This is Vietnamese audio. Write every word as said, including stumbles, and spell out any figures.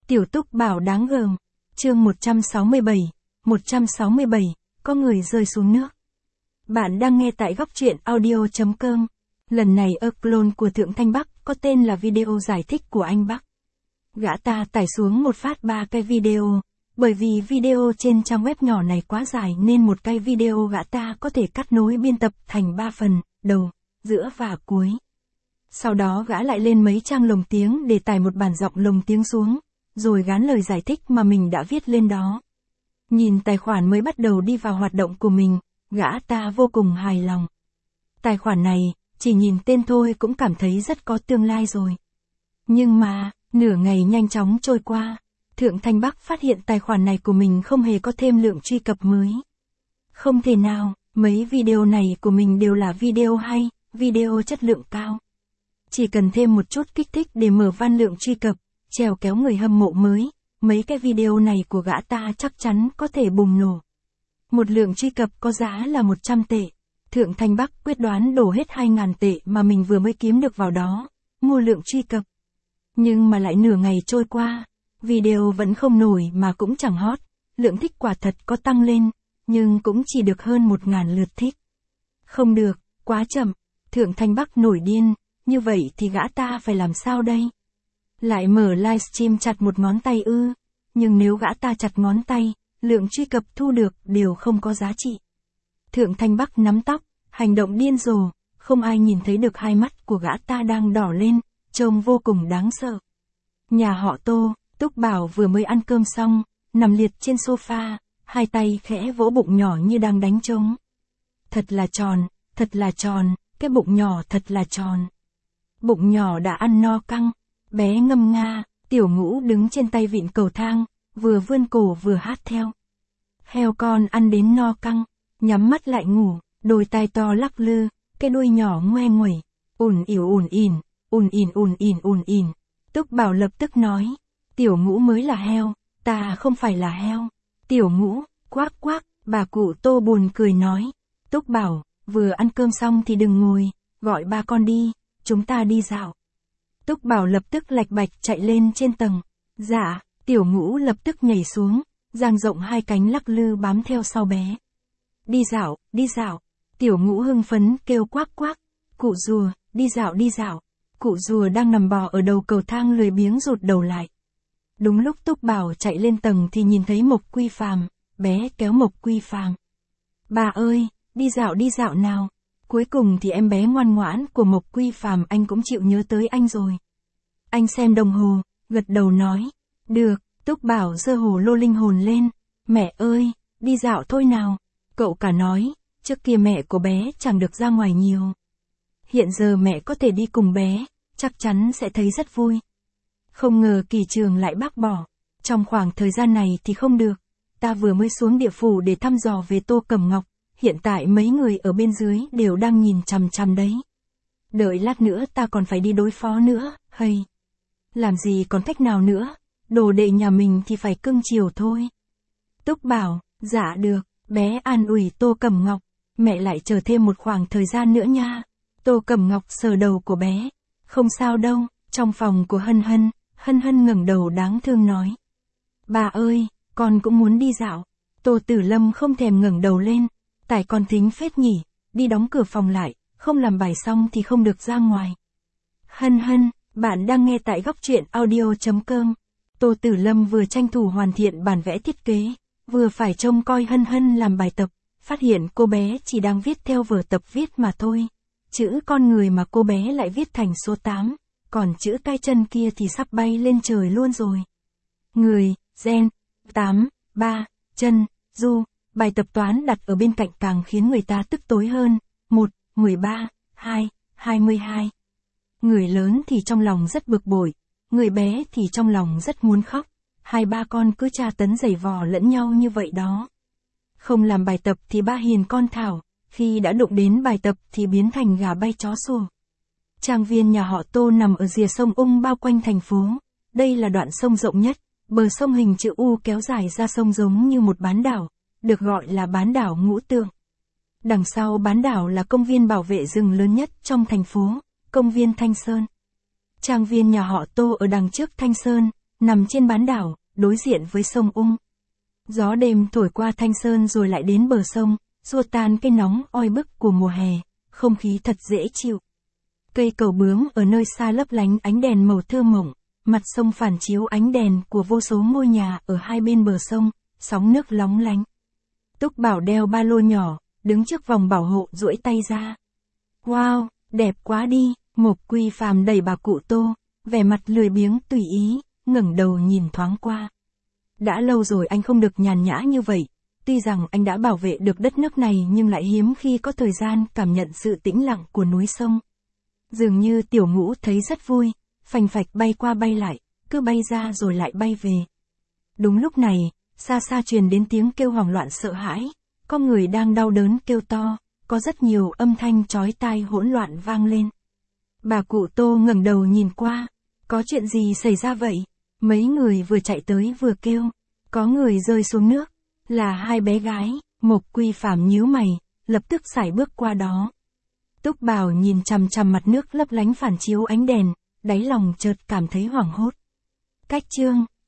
Tiểu Túc Bảo đáng gờm. Chương một trăm sáu mươi bảy. một trăm sáu mươi bảy, có người rơi xuống nước. Bạn đang nghe tại góc truyện audio chấm com. Lần này ơ clone của Thượng Thanh Bắc có tên là video giải thích của anh Bắc. Gã ta tải xuống một phát ba cái video, bởi vì video trên trang web nhỏ này quá dài nên một cái video gã ta có thể cắt nối biên tập thành ba phần, đầu, giữa và cuối. Sau đó gã lại lên mấy trang lồng tiếng để tải một bản giọng lồng tiếng xuống, rồi gán lời giải thích mà mình đã viết lên đó. Nhìn tài khoản mới bắt đầu đi vào hoạt động của mình, gã ta vô cùng hài lòng. Tài khoản này, chỉ nhìn tên thôi cũng cảm thấy rất có tương lai rồi. Nhưng mà, nửa ngày nhanh chóng trôi qua, Thượng Thanh Bắc phát hiện tài khoản này của mình không hề có thêm lượng truy cập mới. Không thể nào, mấy video này của mình đều là video hay, video chất lượng cao. Chỉ cần thêm một chút kích thích để mở van lượng truy cập, trèo kéo người hâm mộ mới, mấy cái video này của gã ta chắc chắn có thể bùng nổ. Một lượng truy cập có giá là một trăm tệ. Thượng Thanh Bắc quyết đoán đổ hết hai nghìn tệ mà mình vừa mới kiếm được vào đó, mua lượng truy cập. Nhưng mà lại nửa ngày trôi qua, video vẫn không nổi mà cũng chẳng hot, lượng thích quả thật có tăng lên, nhưng cũng chỉ được hơn một nghìn lượt thích. Không được, quá chậm. Thượng Thanh Bắc nổi điên, như vậy thì gã ta phải làm sao đây? Lại mở livestream chặt một ngón tay ư, nhưng nếu gã ta chặt ngón tay, lượng truy cập thu được đều không có giá trị. Thượng Thanh Bắc nắm tóc, hành động điên rồ, không ai nhìn thấy được hai mắt của gã ta đang đỏ lên, trông vô cùng đáng sợ. Nhà họ Tô, Túc Bảo vừa mới ăn cơm xong, nằm liệt trên sofa, hai tay khẽ vỗ bụng nhỏ như đang đánh trống. Thật là tròn, thật là tròn, cái bụng nhỏ thật là tròn. Bụng nhỏ đã ăn no căng, bé ngâm nga, Tiểu Ngũ đứng trên tay vịn cầu thang, vừa vươn cổ vừa hát theo. Heo con ăn đến no căng, nhắm mắt lại ngủ, đôi tai to lắc lư, cái đuôi nhỏ ngoe nguẩy, ùn ỉu ùn ỉn, ùn ỉn ùn ỉn ùn ỉn. Túc Bảo lập tức nói, Tiểu Ngũ mới là heo, ta không phải là heo. Tiểu Ngũ, quác quác, bà cụ Tô buồn cười nói, Túc Bảo, vừa ăn cơm xong thì đừng ngồi, gọi ba con đi, chúng ta đi dạo. Túc Bảo lập tức lạch bạch chạy lên trên tầng. Dạ, Tiểu Ngũ lập tức nhảy xuống, dang rộng hai cánh lắc lư bám theo sau bé. Đi dạo, đi dạo. Tiểu Ngũ hưng phấn kêu quác quác. Cụ rùa, đi dạo đi dạo. Cụ rùa đang nằm bò ở đầu cầu thang lười biếng rụt đầu lại. Đúng lúc Túc Bảo chạy lên tầng thì nhìn thấy Mộc Quy Phàm, bé kéo Mộc Quy Phàm. Bà ơi, đi dạo đi dạo nào. Cuối cùng thì em bé ngoan ngoãn của Mộc Quy Phàm anh cũng chịu nhớ tới anh rồi. Anh xem đồng hồ, gật đầu nói. Được, Túc Bảo giơ hồ lô linh hồn lên. Mẹ ơi, đi dạo thôi nào. Cậu cả nói, trước kia mẹ của bé chẳng được ra ngoài nhiều. Hiện giờ mẹ có thể đi cùng bé, chắc chắn sẽ thấy rất vui. Không ngờ Kỳ Trường lại bác bỏ. Trong khoảng thời gian này thì không được. Ta vừa mới xuống địa phủ để thăm dò về Tô Cẩm Ngọc. Hiện tại mấy người ở bên dưới đều đang nhìn chằm chằm đấy. Đợi lát nữa ta còn phải đi đối phó nữa, hay. Làm gì còn cách nào nữa, đồ đệ nhà mình thì phải cưng chiều thôi. Túc Bảo, dạ được, bé an ủi Tô Cẩm Ngọc, mẹ lại chờ thêm một khoảng thời gian nữa nha. Tô Cẩm Ngọc sờ đầu của bé, không sao đâu, trong phòng của Hân Hân, Hân Hân ngẩng đầu đáng thương nói. Bà ơi, con cũng muốn đi dạo. Tô Tử Lâm không thèm ngẩng đầu lên. Tại con thính phết nhỉ, đi đóng cửa phòng lại, không làm bài xong thì không được ra ngoài. Hân Hân, bạn đang nghe tại góc truyện audio chấm com. Tô Tử Lâm vừa tranh thủ hoàn thiện bản vẽ thiết kế, vừa phải trông coi Hân Hân làm bài tập, phát hiện cô bé chỉ đang viết theo vở tập viết mà thôi. Chữ con người mà cô bé lại viết thành số tám, còn chữ cái chân kia thì sắp bay lên trời luôn rồi. Người, gen, tám, ba, chân, du. Bài tập toán đặt ở bên cạnh càng khiến người ta tức tối hơn. một, mười ba, hai, hai mươi hai. Người lớn thì trong lòng rất bực bội, người bé thì trong lòng rất muốn khóc. Hai ba con cứ tra tấn giày vò lẫn nhau như vậy đó. Không làm bài tập thì ba hiền con Thảo, khi đã đụng đến bài tập thì biến thành gà bay chó sủa. Trang viên nhà họ Tô nằm ở rìa sông Ung bao quanh thành phố. Đây là đoạn sông rộng nhất, bờ sông hình chữ U kéo dài ra sông giống như một bán đảo, được gọi là bán đảo Ngũ Tượng. Đằng sau bán đảo là công viên bảo vệ rừng lớn nhất trong thành phố, công viên Thanh Sơn. Trang viên nhà họ Tô ở đằng trước Thanh Sơn, nằm trên bán đảo, đối diện với sông Ung. Gió đêm thổi qua thanh sơn rồi lại đến bờ sông, xua tan cái nóng oi bức của mùa hè, không khí thật dễ chịu. Cây cầu bướm ở nơi xa lấp lánh ánh đèn màu thơ mộng, mặt sông phản chiếu ánh đèn của vô số ngôi nhà ở hai bên bờ sông, sóng nước lóng lánh. Túc Bảo đeo ba lô nhỏ, đứng trước vòng bảo hộ duỗi tay ra. Wow, đẹp quá đi, Mộc Quy Phàm đẩy bà cụ Tô, vẻ mặt lười biếng tùy ý, ngẩng đầu nhìn thoáng qua. Đã lâu rồi anh không được nhàn nhã như vậy, tuy rằng anh đã bảo vệ được đất nước này nhưng lại hiếm khi có thời gian cảm nhận sự tĩnh lặng của núi sông. Dường như Tiểu Ngũ thấy rất vui, phành phạch bay qua bay lại, cứ bay ra rồi lại bay về. Đúng lúc này, xa xa truyền đến tiếng kêu hoảng loạn sợ hãi, có người đang đau đớn kêu to, có rất nhiều âm thanh chói tai hỗn loạn vang lên. Bà cụ Tô ngẩng đầu nhìn qua, có chuyện gì xảy ra vậy? Mấy người vừa chạy tới vừa kêu, có người rơi xuống nước, là hai bé gái. Mộc Quy Phàm nhíu mày, lập tức sải bước qua đó. Túc Bảo nhìn chằm chằm mặt nước lấp lánh phản chiếu ánh đèn, đáy lòng chợt cảm thấy hoảng hốt. Cách chương